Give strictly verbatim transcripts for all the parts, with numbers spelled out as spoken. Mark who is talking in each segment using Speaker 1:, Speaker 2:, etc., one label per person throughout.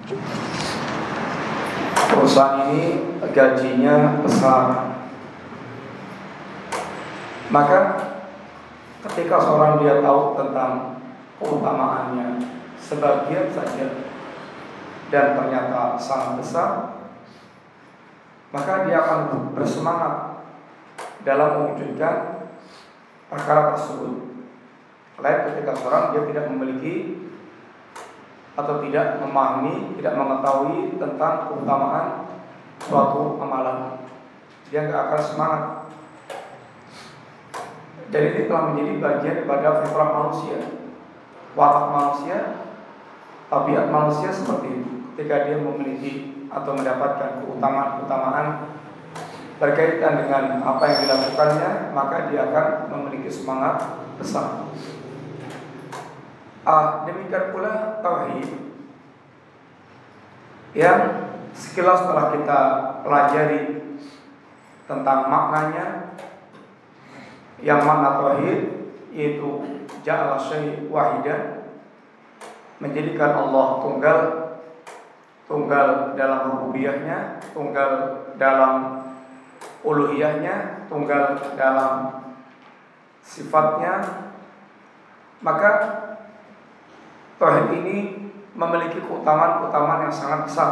Speaker 1: perusahaan ini gajinya besar, maka ketika seorang dia tahu tentang keutamaannya sebagian saja dan ternyata sangat besar, maka dia akan bersemangat dalam mewujudkan perkara tersebut. Lain ketika seorang dia tidak memiliki atau tidak memahami, tidak mengetahui tentang keutamaan suatu amalan, dia tidak akan semangat. Dan ini telah menjadi bagian daripada fitrah manusia, watak manusia, tabiat manusia seperti itu. Ketika dia memiliki atau mendapatkan keutamaan-keutamaan berkaitan dengan apa yang dilakukannya, maka dia akan memiliki semangat besar. Ah, demikian pula tauhid yang sekilas telah kita pelajari tentang maknanya. Yang makna tauhid yaitu ja'ala syai' wahidan, menjadikan Allah tunggal, tunggal dalam rububiyahnya, tunggal dalam uluhiyahnya, tunggal dalam sifatnya. Maka tauhid ini memiliki keutamaan-keutamaan yang sangat besar.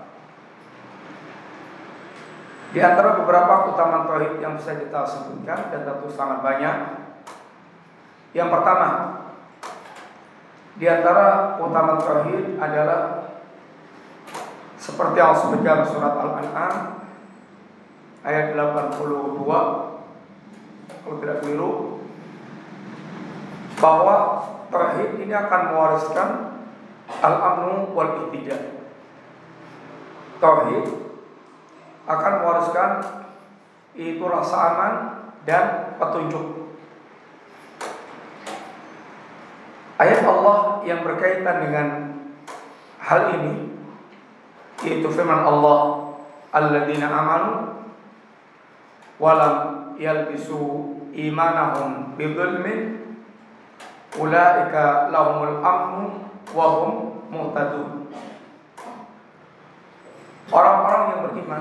Speaker 1: Di antara beberapa keutamaan tauhid yang bisa kita sebutkan, dan tentu sangat banyak. Yang pertama, di antara keutamaan tauhid adalah seperti yang disebutkan surat Al-An'am ayat delapan puluh dua, kalau tidak keliru, bahwa tauhid ini akan mewariskan al-amnu wal ihtida. Tauhid akan mewariskan itu rasa aman dan petunjuk. Ayat Allah yang berkaitan dengan hal ini yaitu firman Allah, alladzina amanu walam yalbisu imanahum bidzulmin ulaika lahumul amnu wa hum muhtadun. Orang-orang yang beriman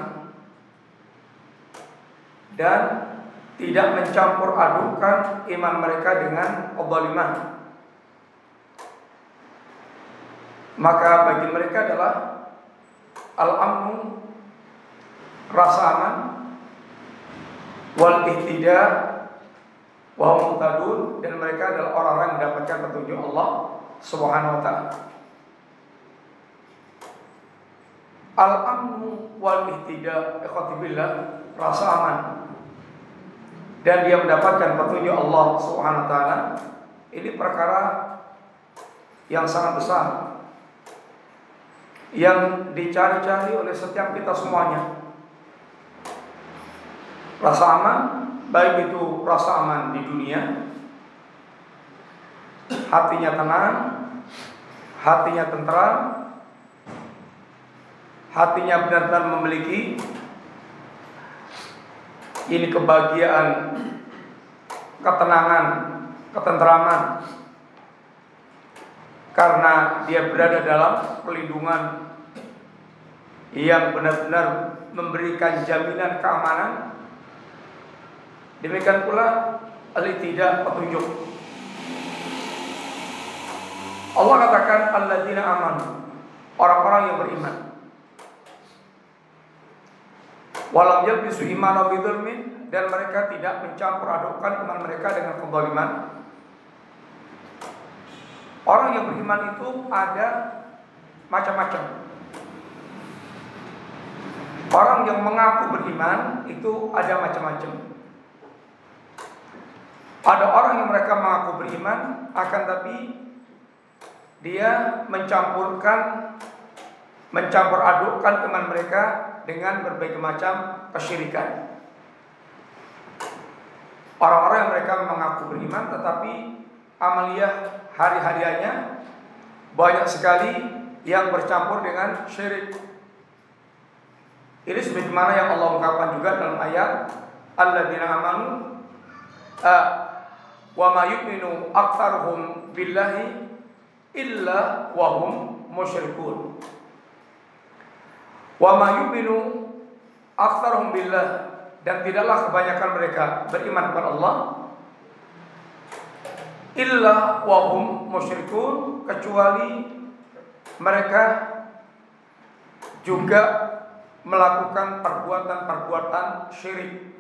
Speaker 1: dan tidak mencampur adukan iman mereka dengan kezaliman, maka bagi mereka adalah al-amnu, rasa aman, wal ihtida wa hum muhtadun, dan mereka adalah orang-orang yang mendapatkan petunjuk Allah Subhanahu wa ta'ala. Al-amnu wal ihtida, ikhwati billah, rasa aman dan dia mendapatkan petunjuk Allah Subhanahu wa ta'ala, ini perkara yang sangat besar yang dicari-cari oleh setiap kita semuanya. Rasa aman, baik itu rasa aman di dunia, hatinya tenang, hatinya tentram, hatinya benar-benar memiliki ini kebahagiaan, ketenangan, ketentraman, karena dia berada dalam perlindungan yang benar-benar memberikan jaminan keamanan. Demikian pula al-ihtida, petunjuk. Allah katakan alladzina amanu, orang-orang yang beriman. Walam yalbisu imanahum bidzulmin, dan mereka tidak mencampur adukkan iman mereka dengan kezaliman. Orang yang beriman itu ada macam-macam. Orang yang mengaku beriman itu ada macam-macam. Ada orang yang mereka mengaku beriman, akan tapi dia mencampurkan, mencampur adukkan iman mereka dengan berbagai macam kesyirikan. Orang-orang yang mereka mengaku beriman, tetapi amaliyah hari-hariannya banyak sekali yang bercampur dengan syirik. Ini sebagaimana yang Allah ungkapkan juga dalam ayat alladzina amanu wa ma yu'minu aktsaruhum billahi illa wa hum musyrikun. Wa ma yu'minu aktsaruhum billah, dan tidaklah kebanyakan mereka beriman kepada Allah illa wa hum musyrikun, kecuali mereka juga melakukan perbuatan-perbuatan syirik.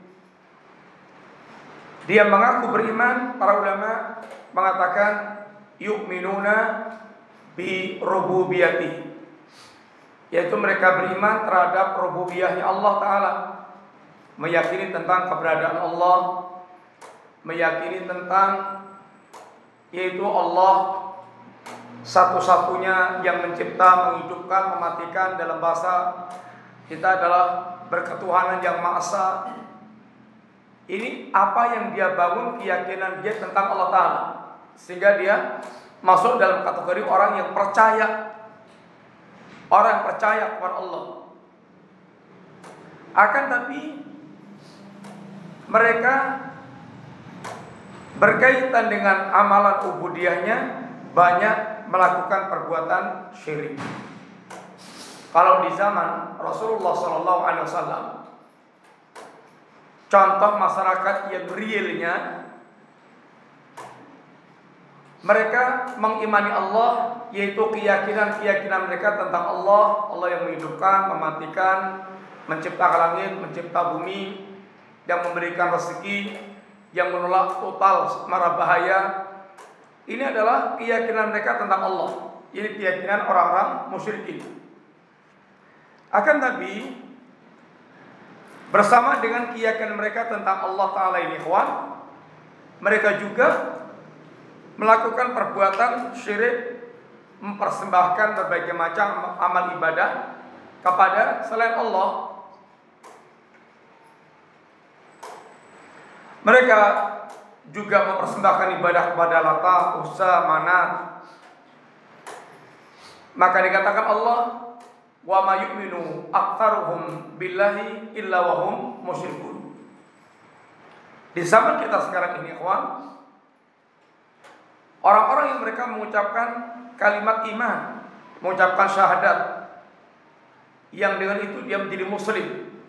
Speaker 1: Dia mengaku beriman, para ulama mengatakan yu'minuna bi rububiyati, yaitu mereka beriman terhadap rububiyahnya Allah Ta'ala, meyakini tentang keberadaan Allah, meyakini tentang yaitu Allah satu-satunya yang mencipta, menghidupkan, mematikan. Dalam bahasa kita adalah berketuhanan yang Maha Esa. Ini apa yang dia bangun, keyakinan dia tentang Allah Ta'ala, sehingga dia masuk dalam kategori orang yang percaya, orang yang percaya kepada Allah. Akan tapi mereka berkaitan dengan amalan ubudiyahnya banyak melakukan perbuatan syirik. Kalau di zaman Rasulullah shallallahu alaihi wasallam, contoh masyarakat yang realnya, mereka mengimani Allah, yaitu keyakinan-keyakinan mereka tentang Allah, Allah yang menghidupkan, mematikan, menciptakan langit, mencipta bumi, yang memberikan rezeki, yang menolak total mara bahaya. Ini adalah keyakinan mereka tentang Allah. Ini keyakinan orang-orang musyrikin. Akan tapi bersama dengan keyakinan mereka tentang Allah Ta'ala ini, ikhwan, mereka juga melakukan perbuatan syirik, mempersembahkan berbagai macam amal ibadah kepada selain Allah. Mereka juga mempersembahkan ibadah kepada Lata, Uzza, Manat. Maka dikatakan Allah, wa ma yu'minu aktsaruhum billahi illa wa hum musyrikun. Di zaman kita sekarang ini, ikhwan, orang-orang yang mereka mengucapkan kalimat iman, mengucapkan syahadat, yang dengan itu dia menjadi muslim,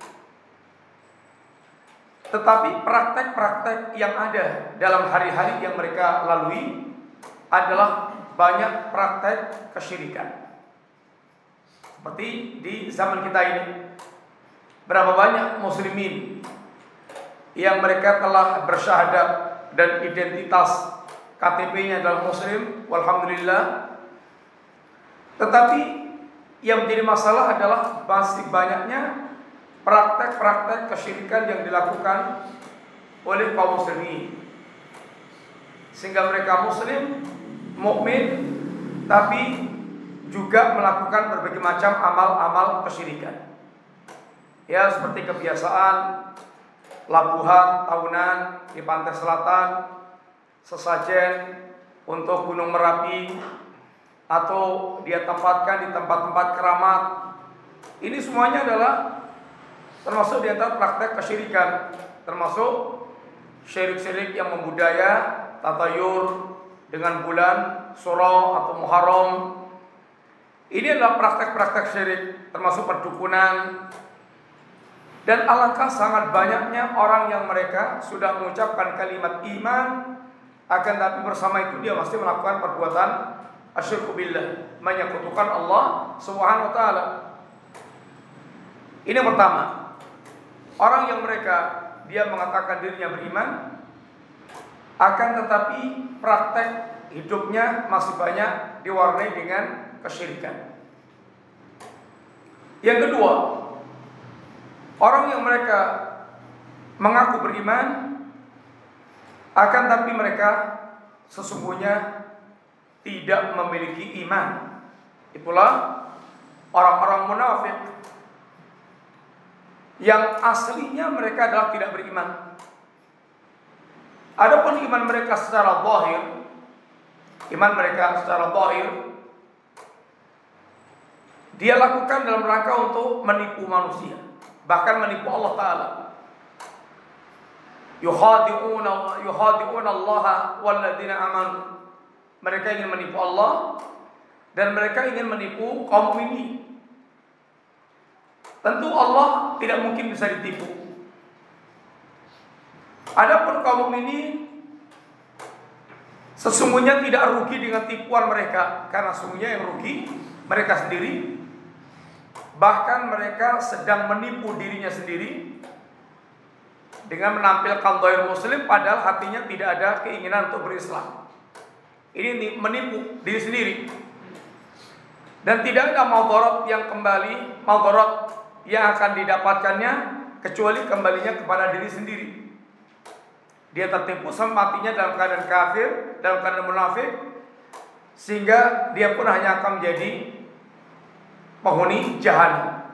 Speaker 1: tetapi praktek-praktek yang ada dalam hari-hari yang mereka lalui adalah banyak praktek kesyirikan. Seperti di zaman kita ini, berapa banyak muslimin yang mereka telah bersyahadat dan identitas K T P-nya adalah muslim, walhamdulillah, tetapi yang menjadi masalah adalah masih banyaknya praktek-praktek kesyirikan yang dilakukan oleh kaum muslimin, sehingga mereka muslim, mukmin, tapi juga melakukan berbagai macam amal-amal kesyirikan. Ya, seperti kebiasaan labuhan tahunan di pantai selatan, sesajen untuk Gunung Merapi, atau dia tempatkan di tempat-tempat keramat. Ini semuanya adalah termasuk di antara praktek kesyirikan, termasuk syirik-syirik yang membudaya tatayur dengan bulan Suro atau Muharram. Ini adalah praktek-praktek syirik, termasuk perdukunan. Dan alangkah sangat banyaknya orang yang mereka sudah mengucapkan kalimat iman, akan tapi bersama itu dia masih melakukan perbuatan asyirku billah, menyekutukan Allah Subhanahu wa taala. Ini yang pertama. Orang yang mereka dia mengatakan dirinya beriman, akan tetapi praktek hidupnya masih banyak diwarnai dengan kesyirikan. Yang kedua, orang yang mereka mengaku beriman, akan tapi mereka sesungguhnya tidak memiliki iman. Itulah orang-orang munafik yang aslinya mereka adalah tidak beriman. Adapun iman mereka secara zahir, iman mereka secara zahir dia lakukan dalam rangka untuk menipu manusia, bahkan menipu Allah Ta'ala. Yukhadi'una yukhadi'una Allah walladzina amanu. Mereka ingin menipu Allah dan mereka ingin menipu kaum mukminin. Tentu Allah tidak mungkin bisa ditipu. Adapun kaum mukminin sesungguhnya tidak rugi dengan tipuan mereka, karena sesungguhnya yang rugi mereka sendiri. Bahkan mereka sedang menipu dirinya sendiri dengan menampilkan zahir muslim padahal hatinya tidak ada keinginan untuk berislam. Ini menipu diri sendiri. Dan tidak ada madarat yang kembali, madarat yang akan didapatkannya kecuali kembalinya kepada diri sendiri. Dia tertipu sampai matinya dalam keadaan kafir, dalam keadaan munafik, sehingga dia pun hanya akan menjadi penghuni jahanam.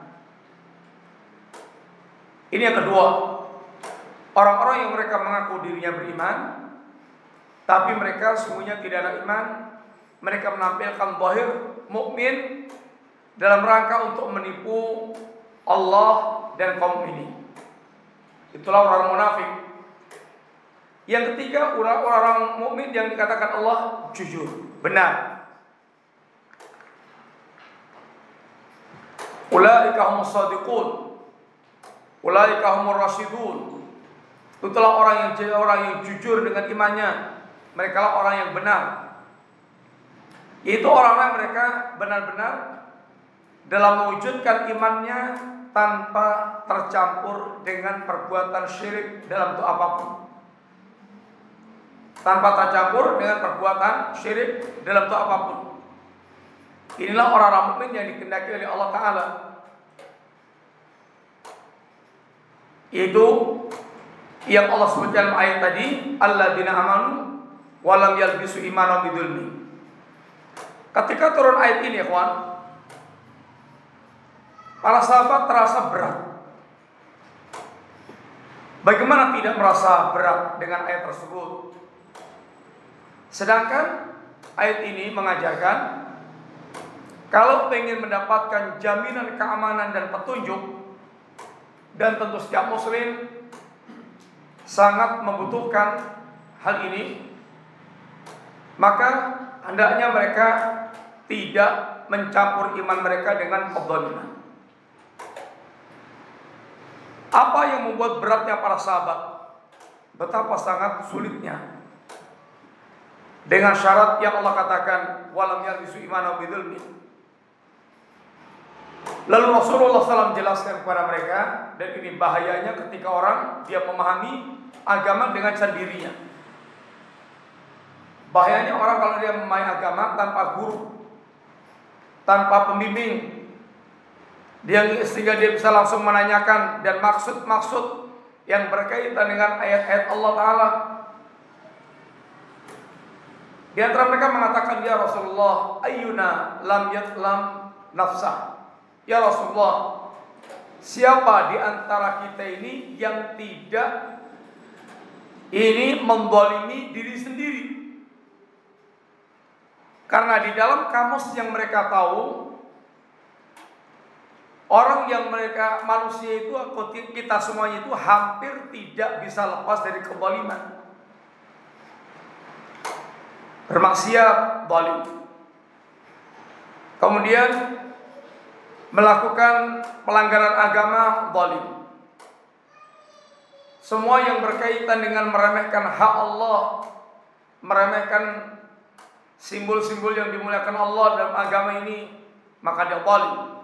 Speaker 1: Ini yang kedua, orang-orang yang mereka mengaku dirinya beriman, tapi mereka sesungguhnya tidak ada iman. Mereka menampilkan zahir mukmin dalam rangka untuk menipu Allah dan kaum ini. Itulah orang munafik. Yang ketiga, orang-orang mukmin yang dikatakan Allah jujur, benar. Ulaika humus shadiqun, ulaika humur rasyidun. Itulah orang yang orang yang jujur dengan imannya. Mereka lah orang yang benar. Itu orang-orang mereka benar-benar dalam mewujudkan imannya tanpa tercampur dengan perbuatan syirik dalam bentuk apapun. Tanpa tercampur dengan perbuatan syirik dalam bentuk apapun. Inilah orang-orang mukmin yang dikehendaki oleh Allah Ta'ala. Itu yang Allah sebut dalam ayat tadi, alladzina amanu wa lam yalbisu imanahum bidzulmi. Ketika turun ayat ini, ikhwan, para sahabat terasa berat. Bagaimana tidak merasa berat dengan ayat tersebut? Sedangkan ayat ini mengajarkan kalau ingin mendapatkan jaminan keamanan dan petunjuk, dan tentu setiap muslim sangat membutuhkan hal ini, maka hendaknya mereka tidak mencampur iman mereka dengan kedzaliman. Apa yang membuat beratnya para sahabat? Betapa sangat sulitnya. Dengan syarat yang Allah katakan, walam yalbisu imanahum bidzulmi. Lalu Rasulullah shallallahu alaihi wasallam jelaskan kepada mereka, dan ini bahayanya ketika orang dia memahami agama dengan sendirinya. Bahayanya orang kalau dia memahami agama tanpa guru, tanpa pembimbing, dia sehingga dia bisa langsung menanyakan dan maksud-maksud yang berkaitan dengan ayat-ayat Allah Ta'ala. Di antara mereka mengatakan, ya Rasulullah, ayyuna lam yatlam nafsah. Ya Rasulullah, siapa di antara kita ini yang tidak ini menzalimi diri sendiri? Karena di dalam kamus yang mereka tahu, orang yang mereka manusia itu, kita semuanya itu hampir tidak bisa lepas dari kezaliman. Bermaksiat, zalim. Kemudian melakukan pelanggaran agama, zalim. Semua yang berkaitan dengan meremehkan hak Allah, meremehkan simbol-simbol yang dimuliakan Allah dalam agama ini, maka dia zalim.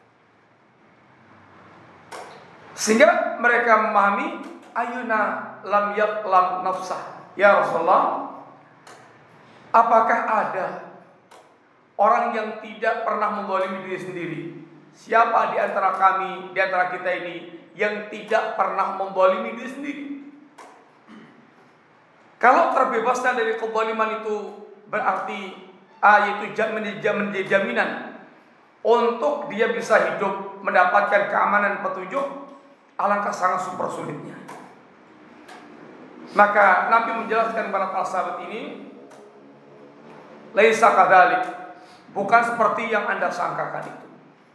Speaker 1: Sehingga mereka memahami, ayuna lam yatlam nafsah. Ya Rasulullah, apakah ada orang yang tidak pernah menzalimi diri sendiri? Siapa di antara kami, di antara kita ini yang tidak pernah menzalimi diri sendiri? Kalau terbebasnya dari kezaliman itu berarti ah, yaitu menjadi jaminan untuk dia bisa hidup mendapatkan keamanan petunjuk, alangkah sangat super sulitnya. Maka Nabi menjelaskan kepada para sahabat ini, laisa kadzalik, bukan seperti yang Anda sangkakan itu.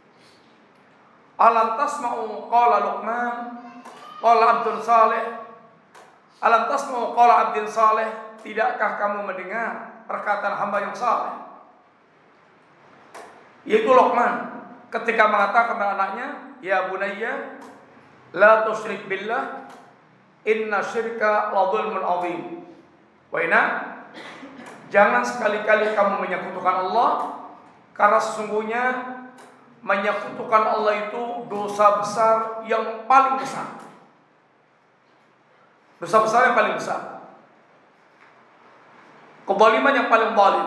Speaker 1: Alam tasma'u qala Luqman qala Abdul Saleh, alam tasma'u qala Abdul Saleh, tidakkah kamu mendengar perkataan hamba yang saleh, yaitu Luqman? ketika mengatakan kepada anaknya, ya bunayya la tusyrik billah inna syirka la dzulmun adzim. Wa inna, jangan sekali-kali kamu menyekutukan Allah, karena sesungguhnya menyekutukan Allah itu dosa besar yang paling besar. Dosa besar yang paling besar. Kezaliman yang paling zalim.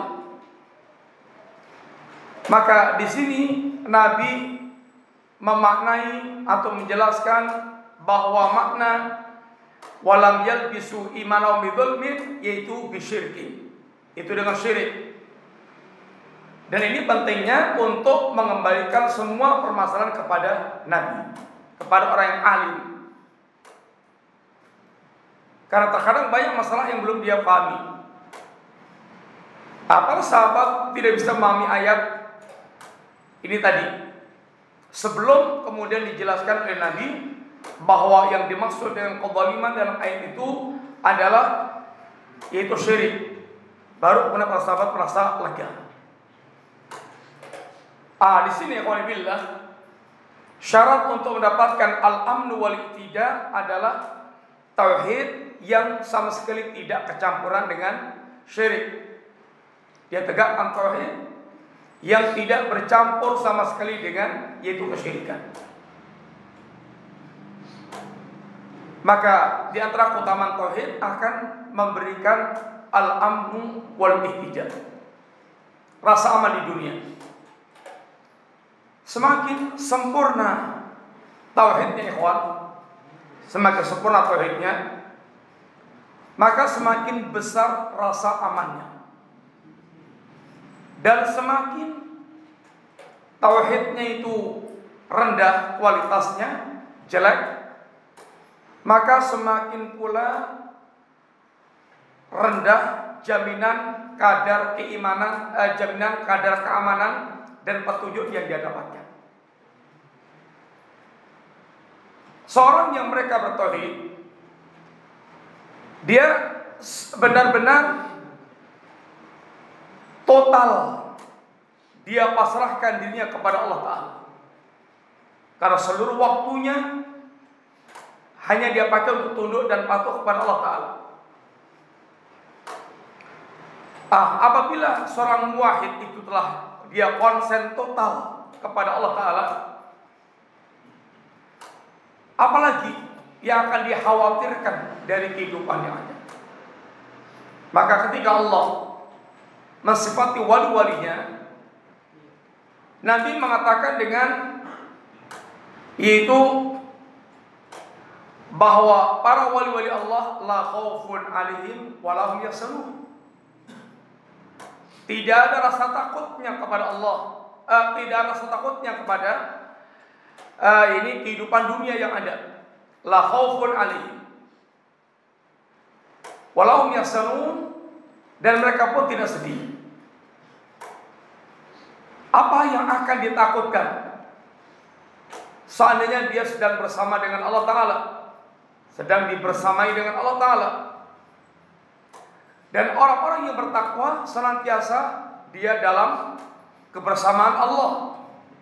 Speaker 1: Maka di sini Nabi memaknai atau menjelaskan bahwa makna walam yalbisu imanahum bidzulmin yaitu bisyirki. Itu dengan syirik. Dan ini pentingnya untuk mengembalikan semua permasalahan kepada Nabi, kepada orang yang alim. Karena terkadang banyak masalah yang belum dia pahami. Apa sahabat tidak bisa memahami ayat ini tadi, sebelum kemudian dijelaskan oleh Nabi bahwa yang dimaksud dengan kezaliman dalam ayat itu adalah yaitu syirik. Baru kemudian para sahabat merasa lega. Ah, di sini ya billah, syarat untuk mendapatkan al-amnu wal ittida adalah tauhid yang sama sekali tidak kecampuran dengan syirik. Dia tegakkan tauhid yang tidak bercampur sama sekali dengan yaitu kesyirikan. Maka di antara keutamaan tauhid akan memberikan al-amnu wal ihtijaj, rasa aman di dunia. Semakin sempurna tauhidnya ikhwan, semakin sempurna tauhidnya, maka semakin besar rasa amannya. Dan semakin tauhidnya itu rendah kualitasnya, jelek, maka semakin pula rendah jaminan kadar keimanan, eh, jaminan kadar keamanan dan petunjuk yang dia dapatkan. Seorang yang mereka bertauhid, dia benar-benar total dia pasrahkan dirinya kepada Allah Ta'ala. Karena seluruh waktunya hanya dia pakai untuk tunduk dan patuh kepada Allah Ta'ala. Ah, apabila seorang muwahhid itu telah dia konsen total kepada Allah Ta'ala, apalagi yang akan dikhawatirkan dari kehidupan yang ada. Maka ketika Allah mensifati wali-walinya, Nabi mengatakan dengan yaitu bahwa para wali-wali Allah la khaufun alaihim wa lahum yahzanun. Tidak ada rasa takutnya kepada Allah, uh, tidak ada rasa takutnya kepada uh, ini kehidupan dunia yang ada. La khaufun alaihim wa lahum yahzanun, dan mereka pun tidak sedih. Apa yang akan ditakutkan seandainya dia sedang bersama dengan Allah Ta'ala, sedang dibersamai dengan Allah Ta'ala? Dan orang-orang yang bertakwa senantiasa dia dalam kebersamaan Allah.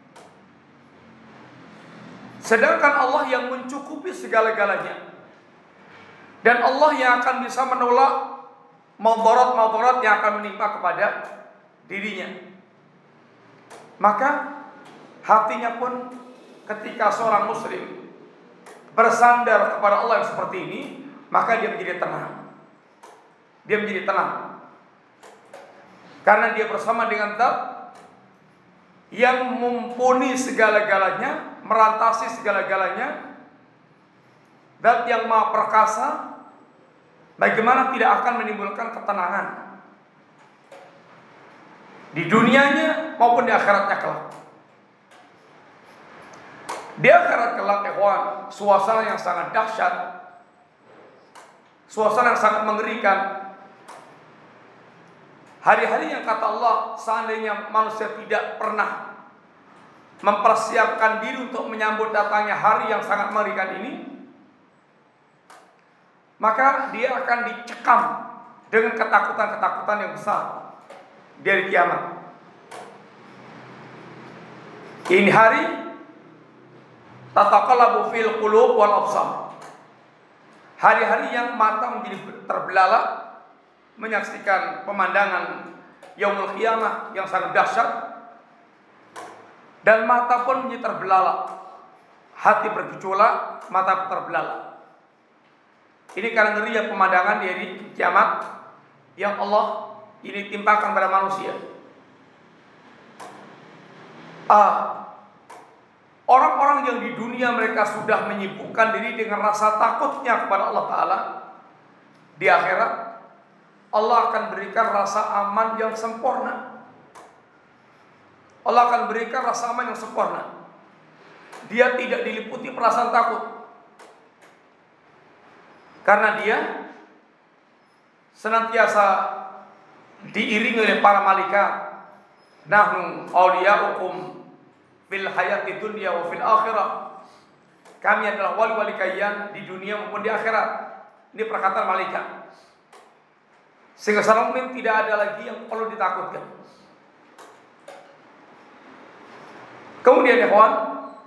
Speaker 1: Sedangkan Allah yang mencukupi segala-galanya, dan Allah yang akan bisa menolak madarat-madarat yang akan menimpa kepada dirinya. Maka hatinya pun ketika seorang muslim bersandar kepada Allah yang seperti ini, maka dia menjadi tenang. Dia menjadi tenang karena dia bersama dengan Zat yang mumpuni segala-galanya, merantasi segala-galanya, Zat yang maha perkasa. Bagaimana tidak akan menimbulkan ketenangan di dunianya maupun di akhiratnya kelak. Di akhirat kelak, ikhwan, suasana yang sangat dahsyat, suasana yang sangat mengerikan. Hari-hari yang kata Allah, seandainya manusia tidak pernah mempersiapkan diri untuk menyambut datangnya hari yang sangat mengerikan ini, maka dia akan dicekam dengan ketakutan-ketakutan yang besar dari kiamat. Ini hari tataqallabu fil qulub wal absar. Hari-hari yang mata menjadi terbelalak menyaksikan pemandangan yaumul qiyamah yang sangat dahsyat, dan mata pun menjadi terbelalak, hati bergejolak, mata terbelalak. Ini karena ngerinya pemandangan di hari kiamat yang Allah ini timpakan pada manusia. Ah, orang-orang yang di dunia mereka sudah menyibukkan diri dengan rasa takutnya kepada Allah Ta'ala, di akhirat Allah akan berikan rasa aman yang sempurna. Allah akan berikan rasa aman yang sempurna. Dia tidak diliputi perasaan takut, karena dia senantiasa diiringi oleh para malaikat. Nahnu awliya'ukum fil hayati dunya wa fil akhirah. Kami adalah wali-wali kalian di dunia maupun di akhirat. Ini perkataan malaikat. Sehingga seorang mukmin tidak ada lagi yang perlu ditakutkan. Kemudian ya kawan,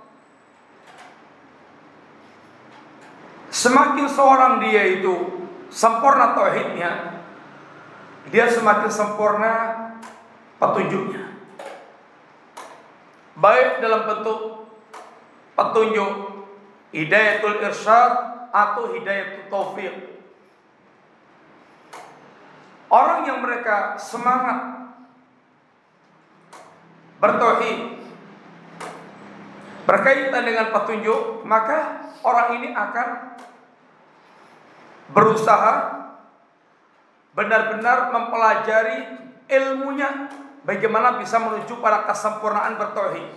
Speaker 1: semakin seorang dia itu sempurna tauhidnya, dia semakin sempurna petunjuknya, baik dalam bentuk petunjuk hidayatul irsyad atau hidayatul taufik. Orang yang mereka semangat bertauhid berkaitan dengan petunjuk, maka orang ini akan berusaha benar-benar mempelajari ilmunya, bagaimana bisa menuju pada kesempurnaan bertauhid.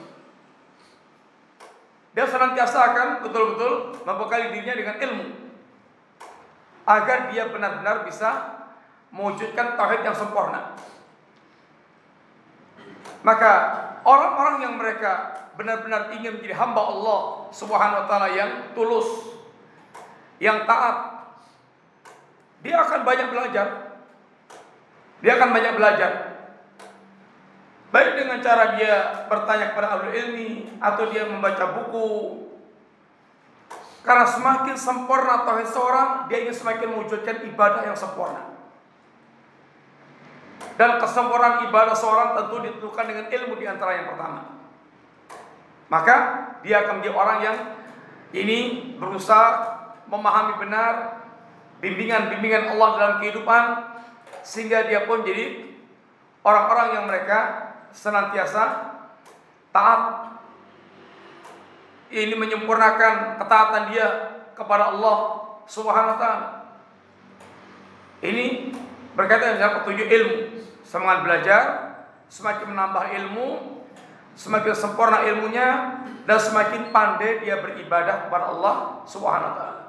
Speaker 1: Dia senantiasa akan betul-betul membekali dirinya dengan ilmu, agar dia benar-benar bisa mewujudkan tauhid yang sempurna. Maka orang-orang yang mereka benar-benar ingin menjadi hamba Allah Subhanahu wa taala yang tulus, yang taat, dia akan banyak belajar. Dia akan banyak belajar. Baik dengan cara dia bertanya kepada ahli ilmi atau dia membaca buku. Karena semakin sempurna tauhid seorang, dia ingin semakin mewujudkan ibadah yang sempurna. Dan kesempurnaan ibadah seorang tentu ditentukan dengan ilmu di antara yang pertama. Maka dia akan menjadi orang yang ini berusaha memahami benar bimbingan-bimbingan Allah dalam kehidupan, sehingga dia pun jadi orang-orang yang mereka senantiasa taat. Ini menyempurnakan ketaatan dia kepada Allah Subhanahu wa taala. Ini berkaitan dengan petunjuk ilmu. Semangat belajar, semakin menambah ilmu, semakin sempurna ilmunya, dan semakin pandai dia beribadah kepada Allah Subhanahu wa taala.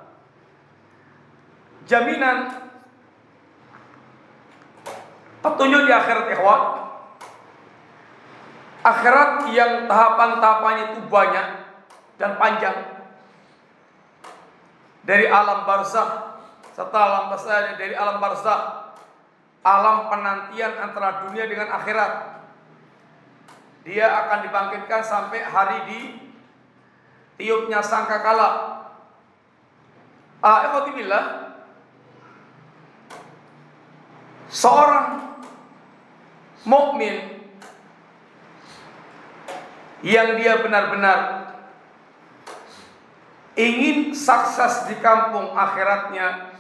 Speaker 1: Jaminan petunjuk di akhirat, ikhwan. Akhirat yang tahapan-tahapannya itu banyak dan panjang. Dari alam barzakh, setelah alam barzakh, dari alam barzakh, alam penantian antara dunia dengan akhirat. Dia akan dibangkitkan sampai hari di tiupnya sangkakala. Ah, ikhwatillah, seorang mukmin yang dia benar-benar ingin sukses di kampung akhiratnya,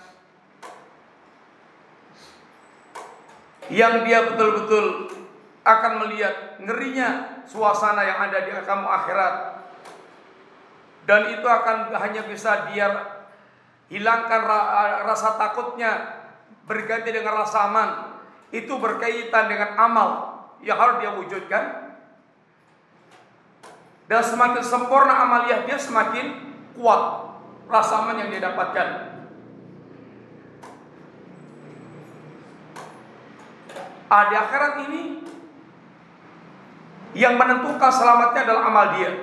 Speaker 1: yang dia betul-betul akan melihat ngerinya suasana yang ada di kampung akhirat, dan itu akan hanya bisa dia hilangkan rasa takutnya berganti dengan rasa aman. Itu berkaitan dengan amal yang harus dia wujudkan, dan semakin sempurna amaliyah dia, semakin kuat rasa aman yang dia dapatkan. Ah, di akhirat ini yang menentukan selamatnya adalah amal dia.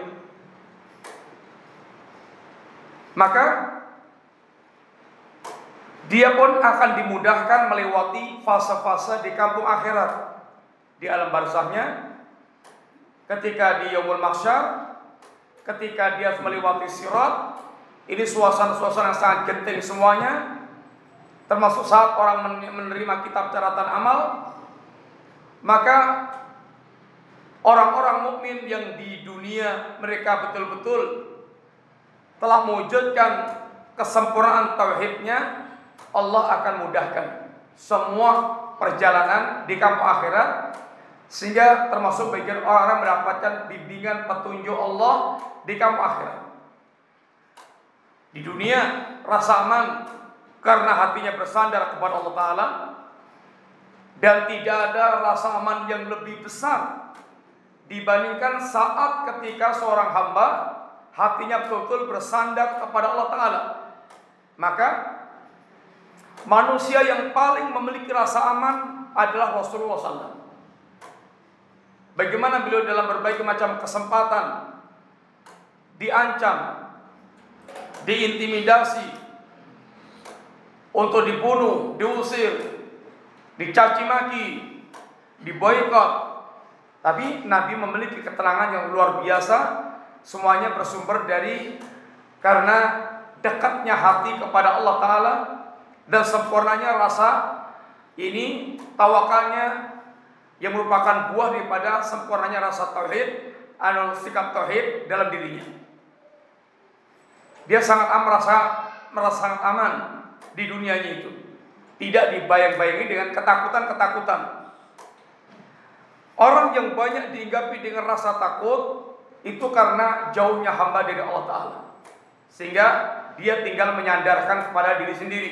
Speaker 1: Maka dia pun akan dimudahkan melewati fase-fase di kampung akhirat, di alam barzakhnya, ketika di Yaumul Mahsyar, ketika dia melewati sirat, ini suasana-suasana yang sangat genting semuanya, termasuk saat orang menerima kitab catatan amal. Maka orang-orang mukmin yang di dunia mereka betul-betul telah mewujudkan kesempurnaan tauhidnya, Allah akan mudahkan semua perjalanan di kampung akhirat, sehingga termasuk bagian orang-orang mendapatkan bimbingan petunjuk Allah di kampung akhirat. Di dunia rasa aman karena hatinya bersandar kepada Allah Ta'ala, dan tidak ada rasa aman yang lebih besar dibandingkan saat ketika seorang hamba hatinya betul-betul bersandar kepada Allah Ta'ala. Maka manusia yang paling memiliki rasa aman adalah Rasulullah shallallahu alaihi wasallam. Bagaimana beliau dalam berbagai macam kesempatan diancam, diintimidasi, untuk dibunuh, diusir, dicaci maki, diboikot, tapi Nabi memiliki keterangan yang luar biasa. Semuanya bersumber dari karena dekatnya hati kepada Allah Ta'ala dan sempurnanya rasa ini, tawakalnya, yang merupakan buah daripada sempurnanya rasa tauhid, anu sikap tauhid dalam dirinya. Dia sangat aman, merasa merasa sangat aman di dunianya itu, tidak dibayang-bayangi dengan ketakutan-ketakutan. Orang yang banyak dihinggapi dengan rasa takut itu karena jauhnya hamba dari Allah Ta'ala, sehingga dia tinggal menyandarkan kepada diri sendiri.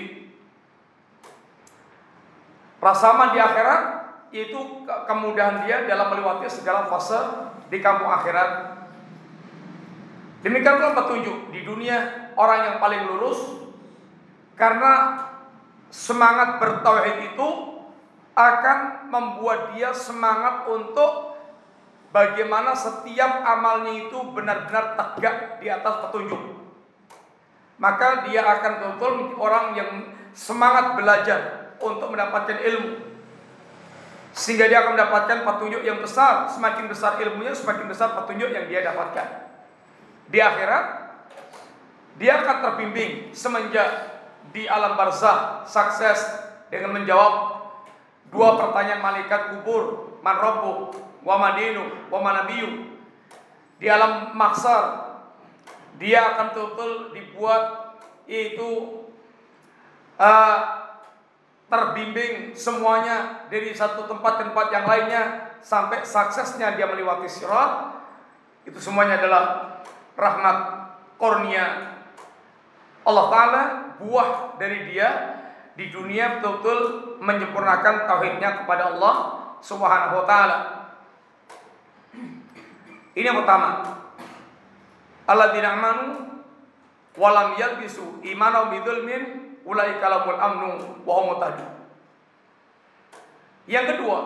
Speaker 1: Rasa aman di akhirat yaitu kemudahan dia dalam melewati segala fase di kampung akhirat. Demikian pula petunjuk di dunia, orang yang paling lurus karena semangat bertauhid itu akan membuat dia semangat untuk bagaimana setiap amalnya itu benar-benar tegak di atas petunjuk. Maka dia akan betul-betul orang yang semangat belajar untuk mendapatkan ilmu, sehingga dia akan mendapatkan petunjuk yang besar. Semakin besar ilmunya, semakin besar petunjuk yang dia dapatkan. Di akhirat dia akan terbimbing semenjak di alam barzah, sukses dengan menjawab dua pertanyaan malaikat kubur, man rabbuk wa madinu wa manabiyu. Di alam mahsyar dia akan betul-betul dibuat itu uh, terbimbing semuanya dari satu tempat ke tempat yang lainnya sampai suksesnya dia melewati sirat. Itu semuanya adalah rahmat kurnia Allah Ta'ala, buah dari dia di dunia betul-betul menyempurnakan tauhidnya kepada Allah Subhanahu wa Ta'ala. Ini yang pertama, alladzina amanu wa lam yalbisu imanahum bidzulmin ulaika lahumul amnu wa hum muhtadun. Yang kedua,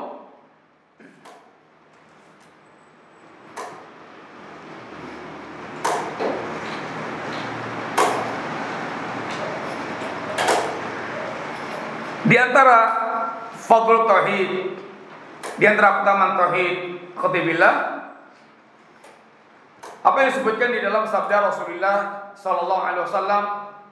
Speaker 1: di antara fadl tauhid, di antara keutamaan tauhid khotibillah, apa yang disebutkan di dalam sabda Rasulullah sallallahu alaihi wasallam,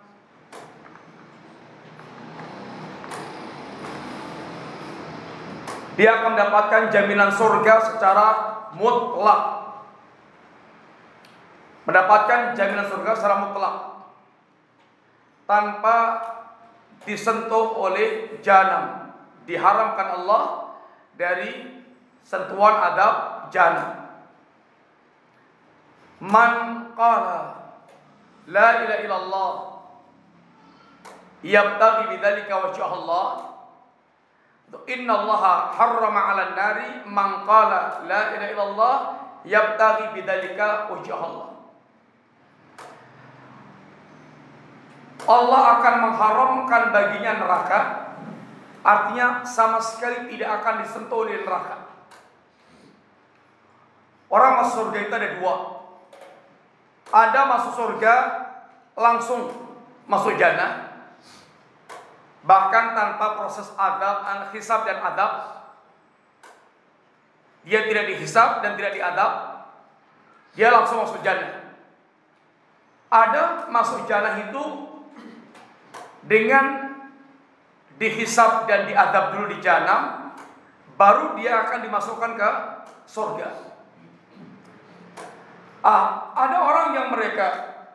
Speaker 1: dia akan mendapatkan jaminan surga secara mutlak. Mendapatkan jaminan surga secara mutlak tanpa disentuh oleh jahanam. Diharamkan Allah dari sentuhan adab jahanam. Man qala la ilaha illallah yabtaghi bidzalika wajha Allah, inna allaha harrama 'alan nari man qala la ilaha illallah yabtaghi bidzalika wajha Allah. Allah akan mengharamkan baginya neraka, artinya sama sekali tidak akan disentuh oleh neraka. Orang masuk surga itu ada dua. Ada masuk surga langsung masuk jannah, bahkan tanpa proses adab, hisab dan adab. dia tidak dihisab dan tidak diadab, dia langsung masuk jannah. Ada masuk jannah itu dengan dihisab dan diadab dulu di jannah, baru dia akan dimasukkan ke surga. Ah, ada orang yang mereka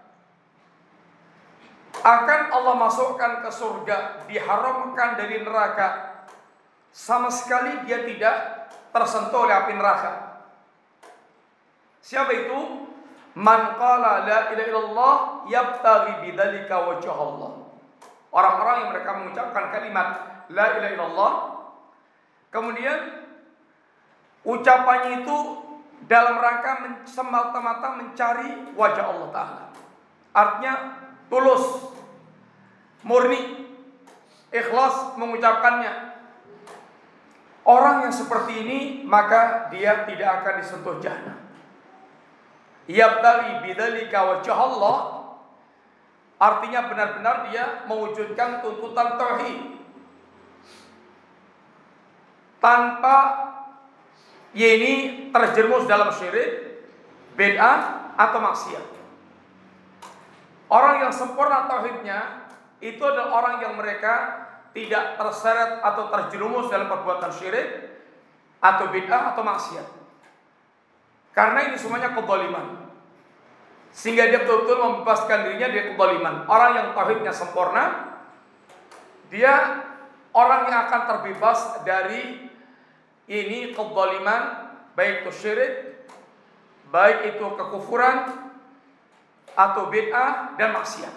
Speaker 1: akan Allah masukkan ke surga, diharamkan dari neraka, sama sekali dia tidak tersentuh oleh api neraka. Siapa itu? Man qala la ilaha illallah yabtaghi bidzalika wajh Allah. Orang-orang yang mereka mengucapkan kalimat la ilaha illallah, kemudian ucapannya itu dalam rangka semata-mata mencari wajah Allah Ta'ala. Artinya tulus, murni, ikhlas mengucapkannya. Orang yang seperti ini maka dia tidak akan disentuh jahannam. Yabtaghi bidzalika wajh Allah, artinya benar-benar dia mewujudkan tuntutan tauhid tanpa ini terjerumus dalam syirik, bid'ah atau maksiat. Orang yang sempurna tauhidnya itu adalah orang yang mereka tidak terseret atau terjerumus dalam perbuatan syirik atau bid'ah atau maksiat. Karena ini semuanya kezaliman, sehingga dia betul-betul membebaskan dirinya dari kezaliman. Orang yang tauhidnya sempurna, dia orang yang akan terbebas dari ini kezaliman, baik itu syirik, baik itu kekufuran atau bid'ah dan maksiat.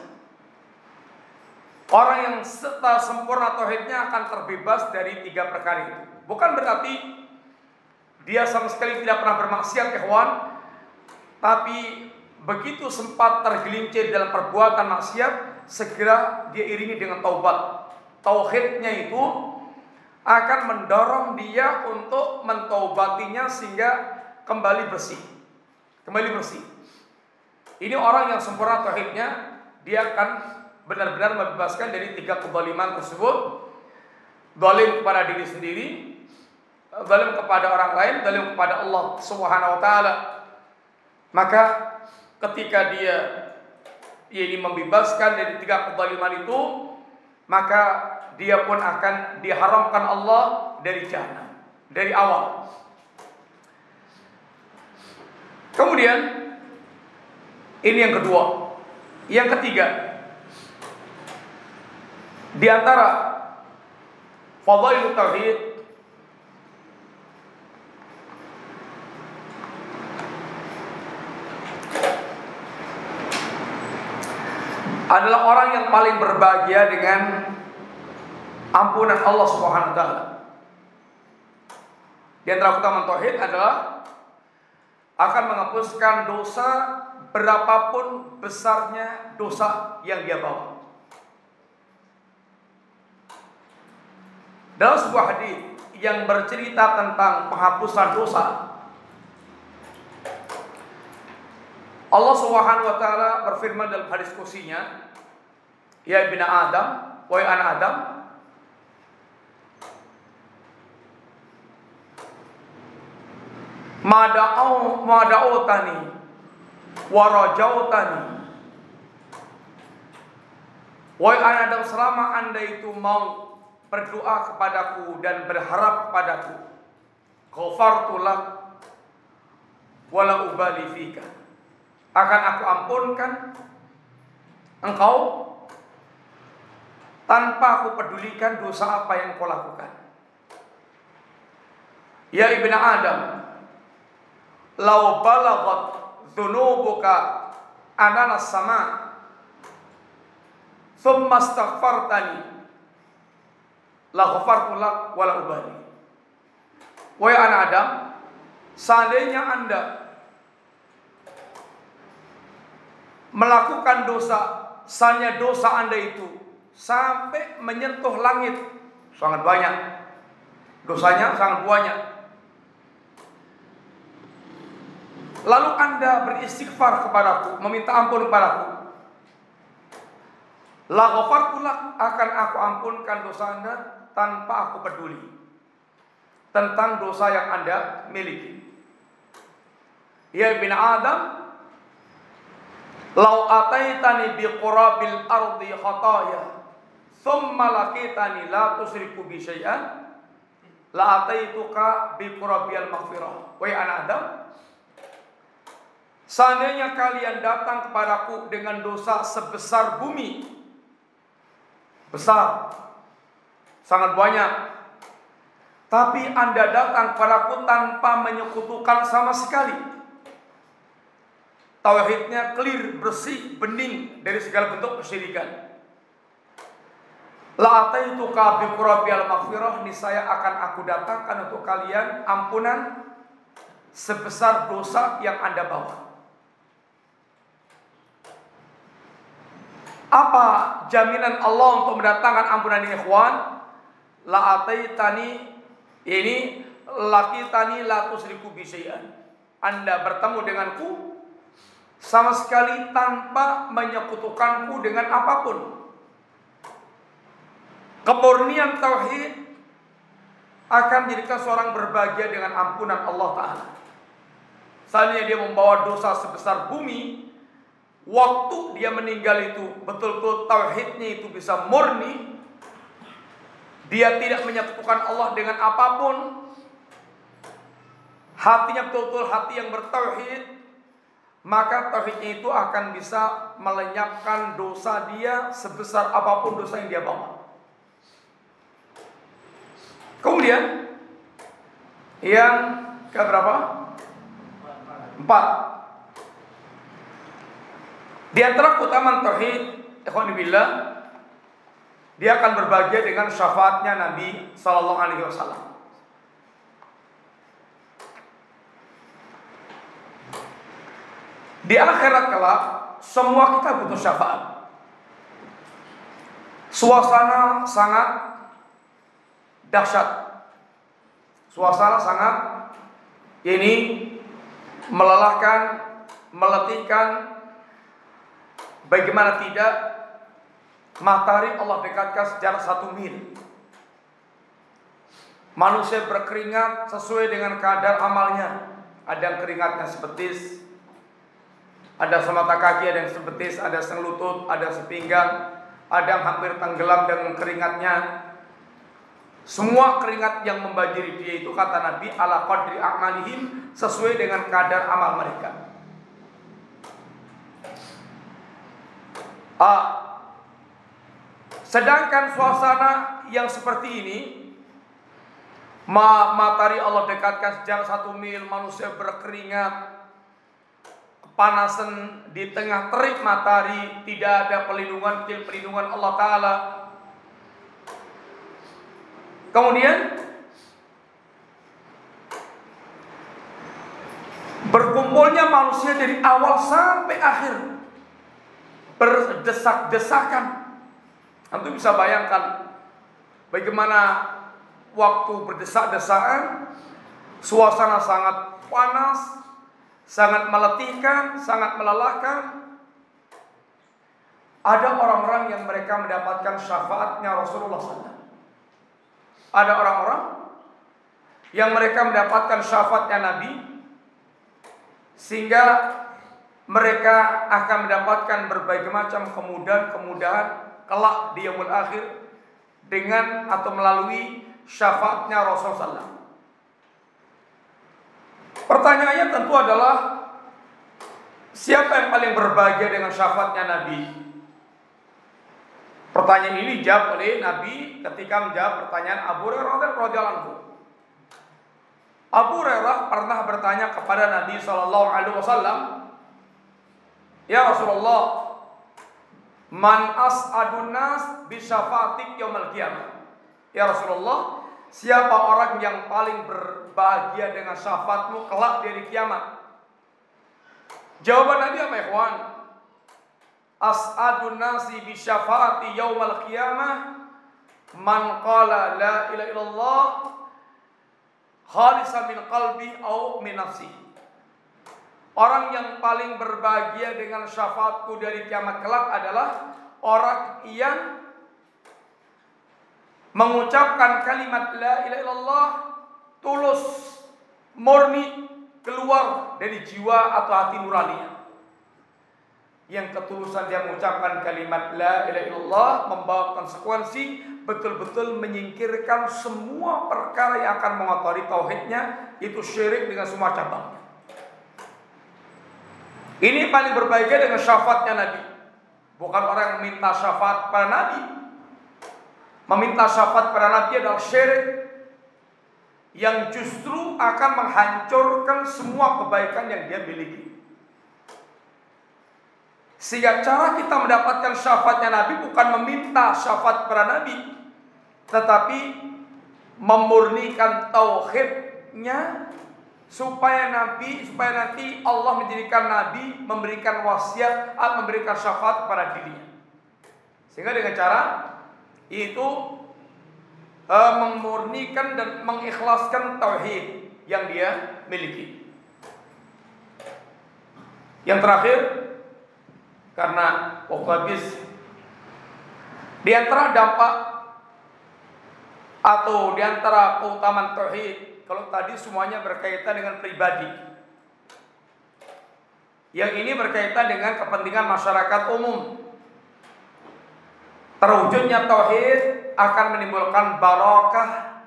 Speaker 1: Orang yang setelah sempurna tauhidnya akan terbebas dari tiga perkara itu. Bukan berarti dia sama sekali tidak pernah bermaksiat, ikhwan, tapi begitu sempat tergelincir dalam perbuatan maksiat, segera dia iringi dengan taubat. Tauhidnya itu akan mendorong dia untuk mentaubatinya sehingga kembali bersih. Kembali bersih. Ini orang yang sempurna tauhidnya, dia akan benar-benar membebaskan dari tiga kezaliman tersebut. Zalim kepada diri sendiri, zalim kepada orang lain, zalim kepada Allah Subhanahu wa taala. Maka ketika dia ini membebaskan dari tiga kezaliman itu, maka dia pun akan diharamkan Allah dari jahannam dari awal. Kemudian ini yang kedua. Yang ketiga, di antara fadhailul tauhid adalah orang yang paling berbahagia dengan ampunan Allah Subhanahu wa taala. Di antara keutamaan tauhid adalah akan menghapuskan dosa berapapun besarnya dosa yang dia bawa. Dalam sebuah hadis yang bercerita tentang penghapusan dosa, Allah Subhanahu wa taala berfirman dalam hadis qudsinya, "Ya ibna Adam, wahai anak Adam, mada'u mada'utani wa rajautani." Wahai anak Adam, selama Anda itu mau berdoa kepadaku dan berharap kepadaku, ghafartu lak wala ubali fika, akan aku ampunkan engkau tanpa aku pedulikan dosa apa yang kau lakukan. Ya ibna Adam, law balaghat dzunubuka anana sama thumma astaghfartani la ghafartu lak wala ubali. Wahai anak Adam, seandainya Anda melakukan dosa, misalnya dosa Anda itu sampai menyentuh langit, sangat banyak dosanya, sangat banyak, lalu Anda beristighfar kepadaku, meminta ampun kepadaku, la ghafartu lak, akan aku ampunkan dosa Anda tanpa aku peduli. tentang dosa yang Anda miliki. Ya ibn Adam, lau ataitani biqurabil ardi khataya thumma laqitani la tusyriku bi syai'an la ataituka biqurabil maghfirah. Wahai anak Adam, seandainya kalian datang kepadaku dengan dosa sebesar bumi, besar, sangat banyak, tapi Anda datang kepadaku tanpa menyekutukan sama sekali, tauhidnya clear, bersih, bening dari segala bentuk kesyirikan, la ataituka biqurabil maghfirah, niscaya akan aku datangkan untuk kalian ampunan sebesar dosa yang Anda bawa. Apa jaminan Allah untuk mendatangkan ampunan ini, ikhwan? La ataitani, ini laqitani la tusyriku bi syai'an. Anda bertemu denganku sama sekali tanpa menyekutukanku dengan apapun. Kemurnian tauhid akan menjadikan seorang berbahagia dengan ampunan Allah Ta'ala. Seandainya dia membawa dosa sebesar bumi, waktu dia meninggal itu betul-betul tauhidnya itu bisa murni, dia tidak menyekutukan Allah dengan apapun, hatinya betul-betul hati yang bertauhid, maka tauhidnya itu akan bisa melenyapkan dosa dia sebesar apapun dosa yang dia bawa. Kemudian yang keberapa? Empat. Di antara keutamaan tauhid, ikhwan billah, dia akan berbahagia dengan syafaatnya Nabi sallallahu alaihi wasallam. Di akhirat kelak, semua kita butuh syafaat. Suasana sangat dahsyat. Suasana sangat ini melelahkan, meletihkan. Bagaimana tidak, matahari Allah dekatkan sejarak satu mil. Manusia berkeringat sesuai dengan kadar amalnya. Ada yang keringatnya sebetis, ada semata kaki, ada yang sebetis, ada yang lutut, ada yang sepinggang, ada yang hampir tenggelam dengan keringatnya. Semua keringat yang membanjiri dia itu, kata Nabi, ala qadri a'malihim, sesuai dengan kadar amal mereka. Ah, sedangkan suasana yang seperti ini, ma matahari Allah dekatkan sejauh satu mil, manusia berkeringat, kepanasan di tengah terik matahari, tidak ada pelindungan pelindungan Allah Ta'ala. Kemudian berkumpulnya manusia dari awal sampai akhir, berdesak-desakan. Antum bisa bayangkan bagaimana waktu berdesak-desakan, suasana sangat panas, sangat meletihkan, sangat melelahkan. Ada orang-orang yang mereka mendapatkan syafaatnya Rasulullah sallallahu alaihi wasallam. Ada orang-orang yang mereka mendapatkan syafaatnya Nabi, sehingga mereka akan mendapatkan berbagai macam kemudahan-kemudahan kelak di yaumul akhir dengan atau melalui syafaatnya Rasulullah sallallahu alaihi wasallam. Pertanyaannya tentu adalah, siapa yang paling berbahagia dengan syafaatnya Nabi? Pertanyaan ini dijawab oleh Nabi ketika menjawab pertanyaan Abu Hurairah radhiyallahu anhu. Abu Hurairah pernah bertanya kepada Nabi sallallahu alaihi wasallam, "Ya Rasulullah, man as'adun nas bi syafaatik yaumil qiyamah?" Ya Rasulullah, siapa orang yang paling berbahagia dengan syafaatmu kelak di hari kiamat? Jawaban Nabi apa, ikhwan? As'adun nasi bi syafaati yaumil qiyamah man qala la ilaha illallah khalisan min qalbi au min nafsi. Orang yang paling berbahagia dengan syafaatku dari kiamat kelak adalah orang yang mengucapkan kalimat la ilaha illallah tulus, murni, keluar dari jiwa atau hati nuraninya. Yang ketulusan dia mengucapkan kalimat la ilaha illallah membawa konsekuensi betul-betul menyingkirkan semua perkara yang akan mengotori tauhidnya, itu syirik dengan semua cabangnya. Ini paling berbeda dengan syafaatnya Nabi. Bukan orang yang meminta syafaat pada Nabi. Meminta syafaat pada Nabi adalah syirik yang justru akan menghancurkan semua kebaikan yang dia miliki. Sehingga cara kita mendapatkan syafaatnya Nabi bukan meminta syafaat pada Nabi, tetapi memurnikan tauhidnya supaya Nabi, supaya nanti Allah menjadikan Nabi memberikan wasiat atau memberikan syafaat kepada dirinya. Sehingga dengan cara itu uh, memurnikan dan mengikhlaskan tauhid yang dia miliki. Yang terakhir, karena waktu habis, di antara dampak atau di antara keutamaan tauhid, kalau tadi semuanya berkaitan dengan pribadi, yang ini berkaitan dengan kepentingan masyarakat umum. Terwujudnya tauhid akan menimbulkan barakah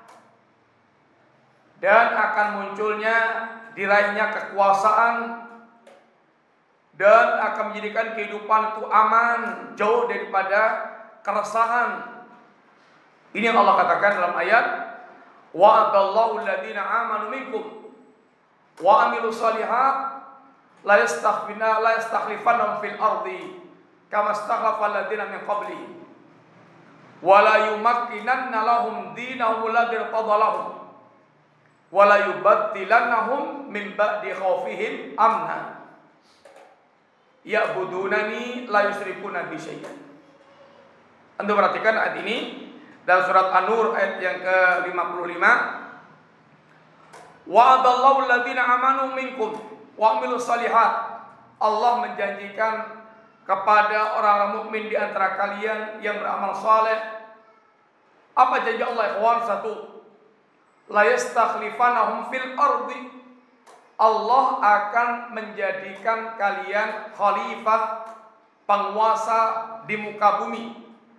Speaker 1: dan akan munculnya diraihnya kekuasaan dan akan menjadikan kehidupan itu aman, jauh daripada keresahan. Ini yang Allah katakan dalam ayat wa'adallahu alladhina amanu minkum wa amilu shalihat la yastakhfina la yastakhlifannahum fil ardi kama istakhlafa alladhina min qablihim wa la yumakkinanna lahum dinahum alladhi irtada lahum wa la yubaddilannahum min ba'di khawfihim amna ya'budunani la yusyrikuna bi syai'an. Anda perhatikan ayat ini dalam surat An-Nur ayat yang ke lima puluh lima. Wa'adallahu alladhina amanu minkum wa amilus shalihat. Allah menjanjikan kepada orang-orang mukmin di antara kalian yang beramal saleh. Apa janji Allah, ikhwan? Satu, la yastakhlifanahum fil ardi. Allah akan menjadikan kalian khalifah, penguasa di muka bumi.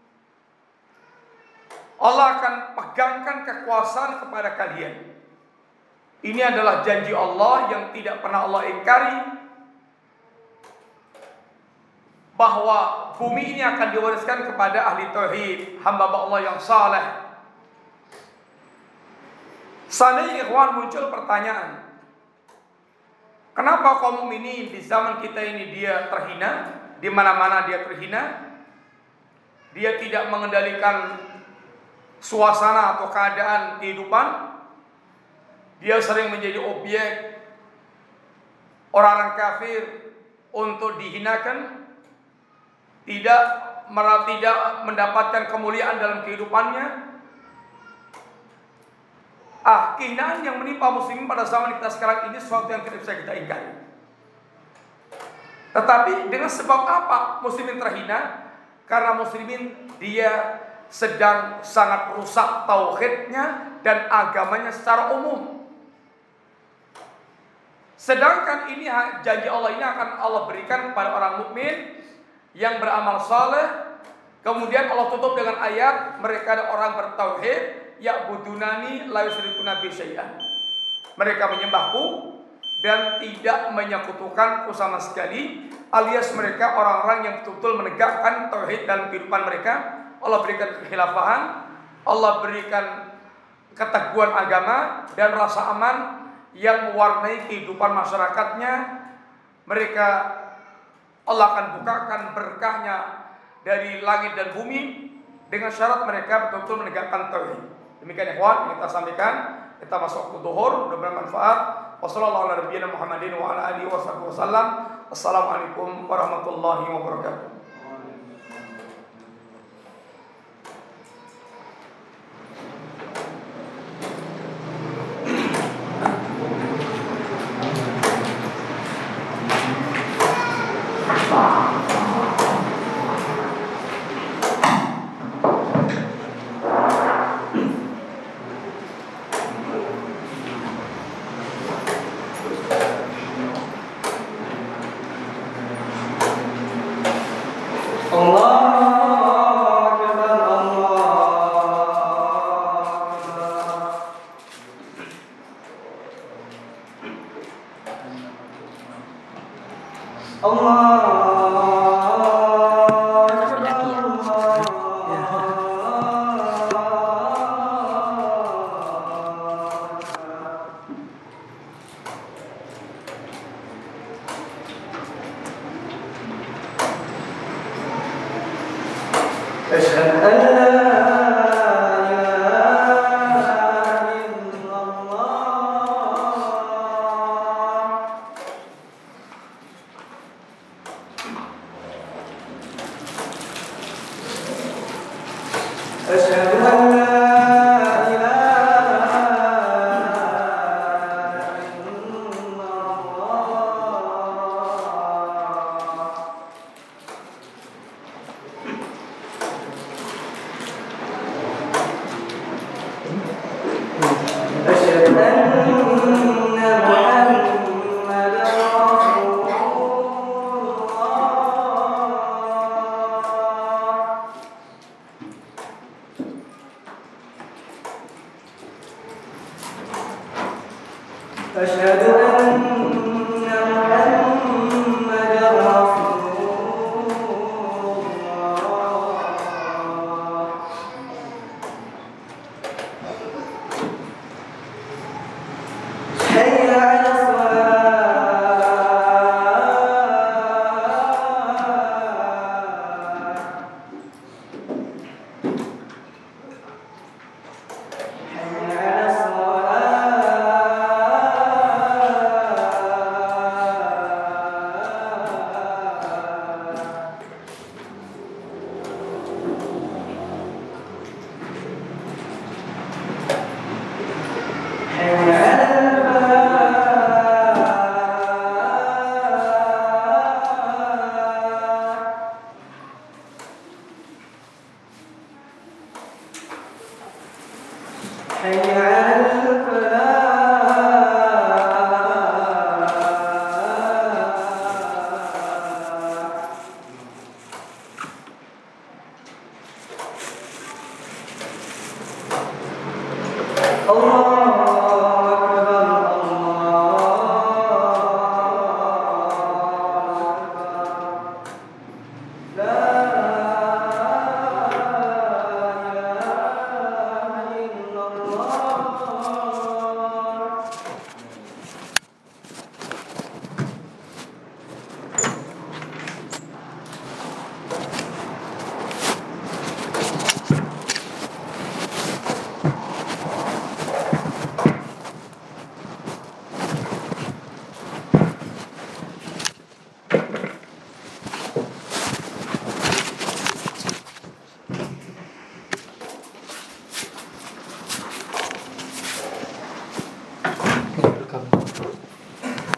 Speaker 1: Allah akan pegangkan kekuasaan kepada kalian. Ini adalah janji Allah yang tidak pernah Allah ingkari, bahwa bumi ini akan diwariskan kepada ahli tauhid, hamba Allah yang saleh. Seandainya ikhwan muncul pertanyaan, kenapa kaum mukminin di zaman kita ini dia terhina, di mana-mana dia terhina, dia tidak mengendalikan suasana atau keadaan kehidupan, dia sering menjadi objek orang-orang kafir untuk dihinakan, tidak tidak mendapatkan kemuliaan dalam kehidupannya. Ah, kehinaan yang menimpa muslimin pada zaman kita sekarang ini sesuatu yang tidak bisa kita ingkari. Tetapi dengan sebab apa muslimin terhina? Karena muslimin dia sedang sangat rusak tauhidnya dan agamanya secara umum. Sedangkan ini janji Allah ini akan Allah berikan kepada orang mukmin yang beramal saleh. Kemudian Allah tutup dengan ayat, mereka ada orang bertauhid, ya'budunani la yusyrikuna bi syai'an. Mereka menyembahku dan tidak menyekutukanku sama sekali, alias mereka orang-orang yang betul-betul menegakkan tauhid dalam kehidupan mereka. Allah berikan kekhilafahan, Allah berikan keteguhan agama dan rasa aman yang mewarnai kehidupan masyarakatnya. Mereka Allah akan bukakan berkahnya dari langit dan bumi dengan syarat mereka betul-betul menegakkan tauhid. Demikian ikhwan yang kita sampaikan. Kita masuk waktu zuhur, mudah-mudahan bermanfaat. Wassallallahu ala nabiyina Muhammadin wa ala alihi wasallam. Assalamualaikum warahmatullahi wabarakatuh.
Speaker 2: أشهد